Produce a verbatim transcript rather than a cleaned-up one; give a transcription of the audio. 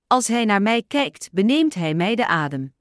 Als hij naar mij kijkt, beneemt hij mij de adem.